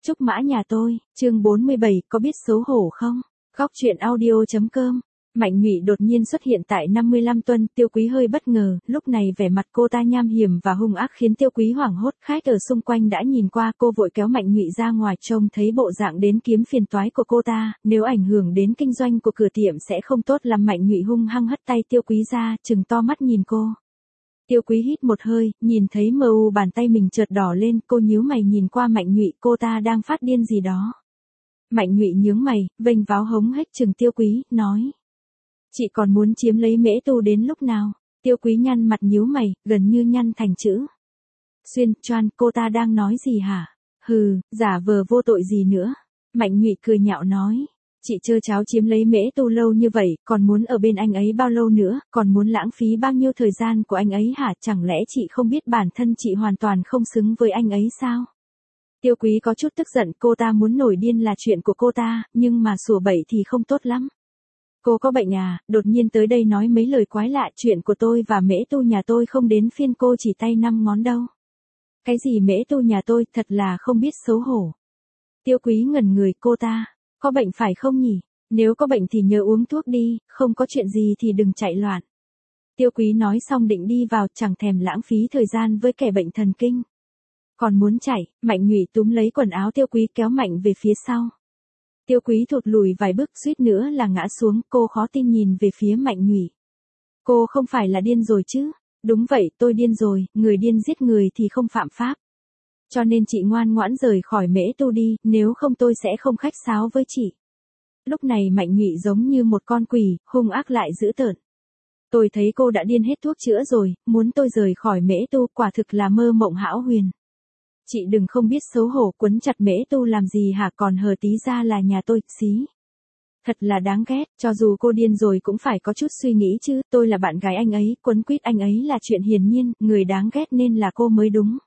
Trúc mã nhà tôi, chương 47, có biết xấu hổ không? Góc truyện audio.com. Mạnh Nhụy đột nhiên xuất hiện tại 55 Tuần, Tiêu Quý hơi bất ngờ, lúc này vẻ mặt cô ta nham hiểm và hung ác khiến Tiêu Quý hoảng hốt. Khách ở xung quanh đã nhìn qua, cô vội kéo Mạnh Nhụy ra ngoài, trông thấy bộ dạng đến kiếm phiền toái của cô ta, nếu ảnh hưởng đến kinh doanh của cửa tiệm sẽ không tốt lắm. Mạnh Nhụy hung hăng hất tay Tiêu Quý ra, trừng to mắt nhìn cô. Tiêu Quý hít một hơi, nhìn thấy mờ u bàn tay mình chợt đỏ lên, cô nhíu mày nhìn qua Mạnh Nhụy, cô ta đang phát điên gì đó. Mạnh Nhụy nhướng mày, vênh váo hống hếch chừng Tiêu Quý, nói: "Chị còn muốn chiếm lấy Mễ Tu đến lúc nào?" Tiêu Quý nhăn mặt nhíu mày, gần như nhăn thành chữ xuyên. Choan, cô ta đang nói gì hả? Hừ, giả vờ vô tội gì nữa? Mạnh Nhụy cười nhạo nói: "Chị trơ cháo chiếm lấy Mễ Tu lâu như vậy, còn muốn ở bên anh ấy bao lâu nữa, còn muốn lãng phí bao nhiêu thời gian của anh ấy hả? Chẳng lẽ chị không biết bản thân chị hoàn toàn không xứng với anh ấy sao?" Tiêu Quý có chút tức giận, cô ta muốn nổi điên là chuyện của cô ta, nhưng mà sủa bậy thì không tốt lắm. "Cô có bệnh à, đột nhiên tới đây nói mấy lời quái lạ, chuyện của tôi và Mễ Tu nhà tôi không đến phiên cô chỉ tay 5 ngón đâu." "Cái gì Mễ Tu nhà tôi, thật là không biết xấu hổ." Tiêu Quý ngẩn người, cô ta có bệnh phải không nhỉ? Nếu có bệnh thì nhớ uống thuốc đi, không có chuyện gì thì đừng chạy loạn. Tiêu Quý nói xong định đi vào, chẳng thèm lãng phí thời gian với kẻ bệnh thần kinh. Còn muốn chạy, Mạnh Nhụy túm lấy quần áo Tiêu Quý kéo mạnh về phía sau. Tiêu Quý thụt lùi vài bước, suýt nữa là ngã xuống, cô khó tin nhìn về phía Mạnh Nhụy. "Cô không phải là điên rồi chứ?" "Đúng vậy, tôi điên rồi, người điên giết người thì không phạm pháp. Cho nên chị ngoan ngoãn rời khỏi Mễ Tu đi, nếu không tôi sẽ không khách sáo với chị." Lúc này Mạnh Nhụy giống như một con quỷ, hung ác lại dữ tợn. "Tôi thấy cô đã điên hết thuốc chữa rồi, muốn tôi rời khỏi Mễ Tu, quả thực là mơ mộng hão huyền. Chị đừng không biết xấu hổ, quấn chặt Mễ Tu làm gì hả, còn hờ tí ra là nhà tôi, xí. Thật là đáng ghét, cho dù cô điên rồi cũng phải có chút suy nghĩ chứ, tôi là bạn gái anh ấy, quấn quýt anh ấy là chuyện hiển nhiên, người đáng ghét nên là cô mới đúng."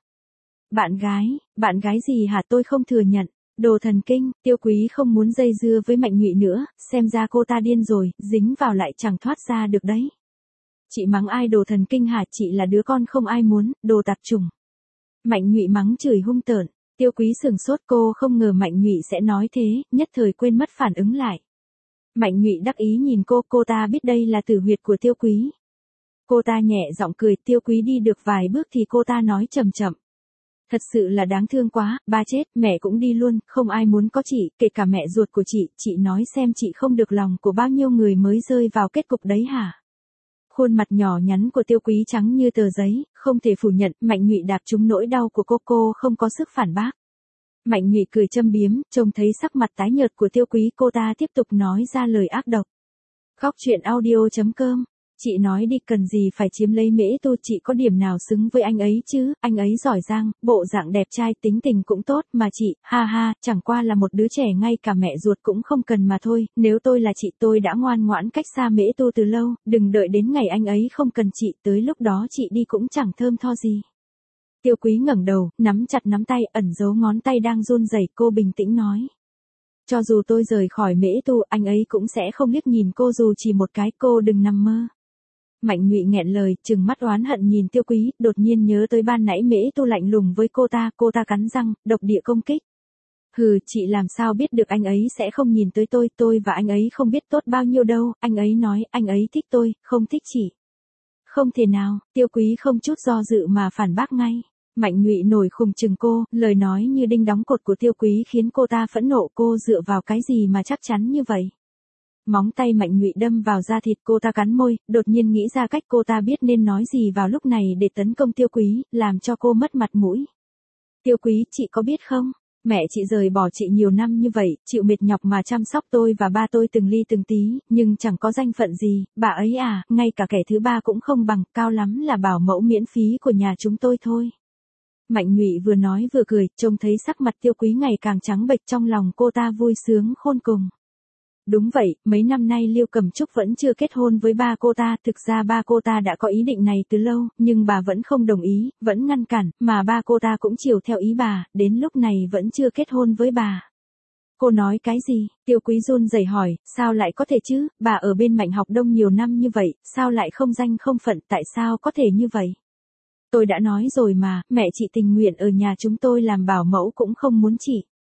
Bạn gái gì hả, tôi không thừa nhận. Đồ thần kinh." Tiêu Quý không muốn dây dưa với Mạnh Nhụy nữa, xem ra cô ta điên rồi, dính vào lại chẳng thoát ra được đấy. "Chị mắng ai đồ thần kinh hả, chị là đứa con không ai muốn, đồ tạp chủng." Mạnh Nhụy mắng chửi hung tợn. Tiêu Quý sửng sốt, cô không ngờ Mạnh Nhụy sẽ nói thế, nhất thời quên mất phản ứng lại. Mạnh Nhụy đắc ý nhìn cô ta biết đây là tử huyệt của Tiêu Quý. Cô ta nhẹ giọng cười, Tiêu Quý đi được vài bước thì cô ta nói chậm chậm: "Thật sự là đáng thương quá, ba chết, mẹ cũng đi luôn, không ai muốn có chị, kể cả mẹ ruột của chị nói xem chị không được lòng của bao nhiêu người mới rơi vào kết cục đấy hả?" Khuôn mặt nhỏ nhắn của Tiêu Quý trắng như tờ giấy, không thể phủ nhận, Mạnh Nhụy đạp trúng nỗi đau của cô không có sức phản bác. Mạnh Nhụy cười châm biếm, trông thấy sắc mặt tái nhợt của Tiêu Quý, cô ta tiếp tục nói ra lời ác độc. Góc truyện audio.com. "Chị nói đi, cần gì phải chiếm lấy Mễ Tu, chị có điểm nào xứng với anh ấy chứ, anh ấy giỏi giang, bộ dạng đẹp trai, tính tình cũng tốt, mà chị, ha ha, chẳng qua là một đứa trẻ ngay cả mẹ ruột cũng không cần mà thôi, nếu tôi là chị tôi đã ngoan ngoãn cách xa Mễ Tu từ lâu, đừng đợi đến ngày anh ấy không cần chị, tới lúc đó chị đi cũng chẳng thơm tho gì." Tiêu Quý ngẩng đầu, nắm chặt nắm tay, ẩn giấu ngón tay đang run rẩy, cô bình tĩnh nói: "Cho dù tôi rời khỏi Mễ Tu, anh ấy cũng sẽ không liếc nhìn cô dù chỉ một cái, cô đừng nằm mơ." Mạnh Nhụy nghẹn lời, trừng mắt oán hận nhìn Tiêu Quý, đột nhiên nhớ tới ban nãy Mễ Tu lạnh lùng với cô ta cắn răng, độc địa công kích. "Hừ, chị làm sao biết được anh ấy sẽ không nhìn tới tôi và anh ấy không biết tốt bao nhiêu đâu, anh ấy nói anh ấy thích tôi, không thích chị." "Không thể nào." Tiêu Quý không chút do dự mà phản bác ngay. Mạnh Nhụy nổi khùng chừng cô, lời nói như đinh đóng cột của Tiêu Quý khiến cô ta phẫn nộ, cô dựa vào cái gì mà chắc chắn như vậy? Móng tay Mạnh Nhụy đâm vào da thịt, cô ta cắn môi, đột nhiên nghĩ ra cách, cô ta biết nên nói gì vào lúc này để tấn công Tiêu Quý, làm cho cô mất mặt mũi. "Tiêu Quý, chị có biết không, mẹ chị rời bỏ chị nhiều năm như vậy, chịu mệt nhọc mà chăm sóc tôi và ba tôi từng ly từng tí, nhưng chẳng có danh phận gì, bà ấy à, ngay cả kẻ thứ ba cũng không bằng, cao lắm là bảo mẫu miễn phí của nhà chúng tôi thôi." Mạnh Nhụy vừa nói vừa cười, trông thấy sắc mặt Tiêu Quý ngày càng trắng bệch, trong lòng cô ta vui sướng khôn cùng. Đúng vậy, mấy năm nay Liêu Cẩm Trúc vẫn chưa kết hôn với ba cô ta, thực ra ba cô ta đã có ý định này từ lâu, nhưng bà vẫn không đồng ý, vẫn ngăn cản, mà ba cô ta cũng chiều theo ý bà, đến lúc này vẫn chưa kết hôn với bà. "Cô nói cái gì?" Tiêu Quý run rẩy hỏi, "Sao lại có thể chứ, bà ở bên Mạnh Học Đông nhiều năm như vậy, sao lại không danh không phận, tại sao có thể như vậy?" "Tôi đã nói rồi mà, mẹ chị tình nguyện ở nhà chúng tôi làm bảo mẫu cũng không muốn chị."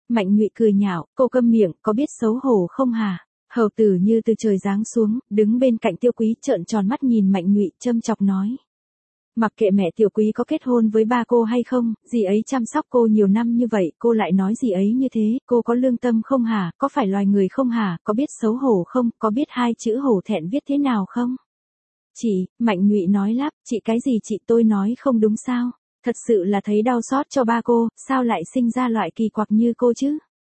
Mạnh Nhụy cười nhạo, cô câm miệng, có biết xấu hổ không hả? Hầu Tử như từ trời giáng xuống, đứng bên cạnh Tiêu Quý trợn tròn mắt nhìn Mạnh Nhụy, châm chọc nói. Mặc kệ mẹ Tiểu Quý có kết hôn với ba cô hay không, dì ấy chăm sóc cô nhiều năm như vậy, cô lại nói dì ấy như thế, cô có lương tâm không hả, có phải loài người không hả, có biết xấu hổ không, có biết hai chữ hổ thẹn viết thế nào không? Chị, Mạnh Nhụy nói lắp, chị cái gì chị, tôi nói không đúng sao? Thật sự là thấy đau xót cho ba cô, sao lại sinh ra loại kỳ quặc như cô chứ?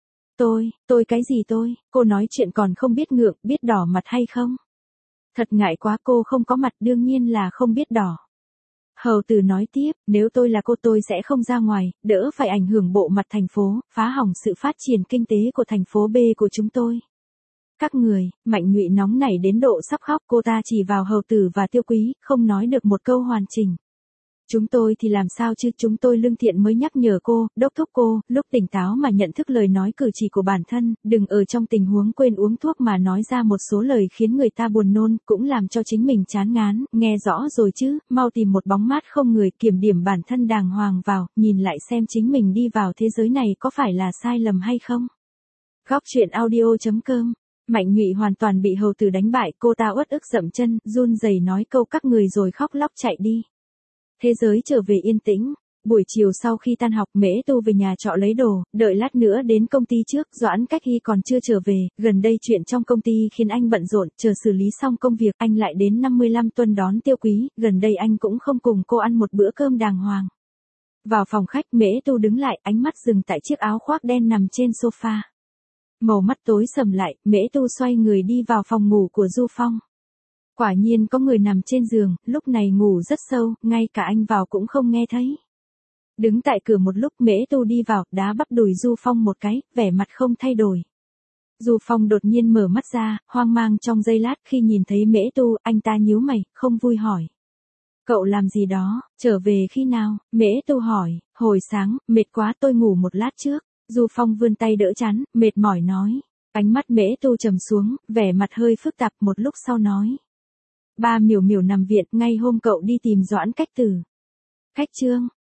Tôi cái gì tôi, cô nói chuyện còn không biết ngượng, biết đỏ mặt hay không? Thật ngại quá, cô không có mặt đương nhiên là không biết đỏ. Hầu Tử nói tiếp, nếu tôi là cô tôi sẽ không ra ngoài, đỡ phải ảnh hưởng bộ mặt thành phố, phá hỏng sự phát triển kinh tế của thành phố B của chúng tôi. Các người, Mạnh Nhụy nóng nảy đến độ sắp khóc, cô ta chỉ vào Hầu Tử và Tiêu Quý, không nói được một câu hoàn chỉnh. Chúng tôi thì làm sao chứ, chúng tôi lương thiện mới nhắc nhở cô, đốc thúc cô, lúc tỉnh táo mà nhận thức lời nói cử chỉ của bản thân, đừng ở trong tình huống quên uống thuốc mà nói ra một số lời khiến người ta buồn nôn, cũng làm cho chính mình chán ngán, nghe rõ rồi chứ, mau tìm một bóng mát không người, kiểm điểm bản thân đàng hoàng vào, nhìn lại xem chính mình đi vào thế giới này có phải là sai lầm hay không. Góc truyện audio.com. Mạnh Nhụy hoàn toàn bị Hầu Tử đánh bại, cô ta uất ức dậm chân, run rẩy nói câu các người rồi khóc lóc chạy đi. Thế giới trở về yên tĩnh. Buổi chiều sau khi tan học, Mễ Tu về nhà trọ lấy đồ, đợi lát nữa đến công ty trước, Doãn Cách Hy còn chưa trở về, gần đây chuyện trong công ty khiến anh bận rộn, chờ xử lý xong công việc, anh lại đến 55 Tuần đón Tiêu Quý, gần đây anh cũng không cùng cô ăn một bữa cơm đàng hoàng. Vào phòng khách, Mễ Tu đứng lại, ánh mắt dừng tại chiếc áo khoác đen nằm trên sofa. Màu mắt tối sầm lại, Mễ Tu xoay người đi vào phòng ngủ của Du Phong. Quả nhiên có người nằm trên giường, lúc này ngủ rất sâu, ngay cả anh vào cũng không nghe thấy. Đứng tại cửa một lúc, Mễ Tu đi vào, đá bắp đùi Du Phong một cái, vẻ mặt không thay đổi. Du Phong đột nhiên mở mắt ra, hoang mang trong giây lát, khi nhìn thấy Mễ Tu, anh ta nhíu mày, không vui hỏi. Cậu làm gì đó, trở về khi nào? Mễ Tu hỏi, hồi sáng, mệt quá tôi ngủ một lát trước. Du Phong vươn tay đỡ chán, mệt mỏi nói. Ánh mắt Mễ Tu trầm xuống, vẻ mặt hơi phức tạp, một lúc sau nói. Ba Miểu Miểu nằm viện, ngay hôm cậu đi tìm Doãn Cách Tử. Khách Trương,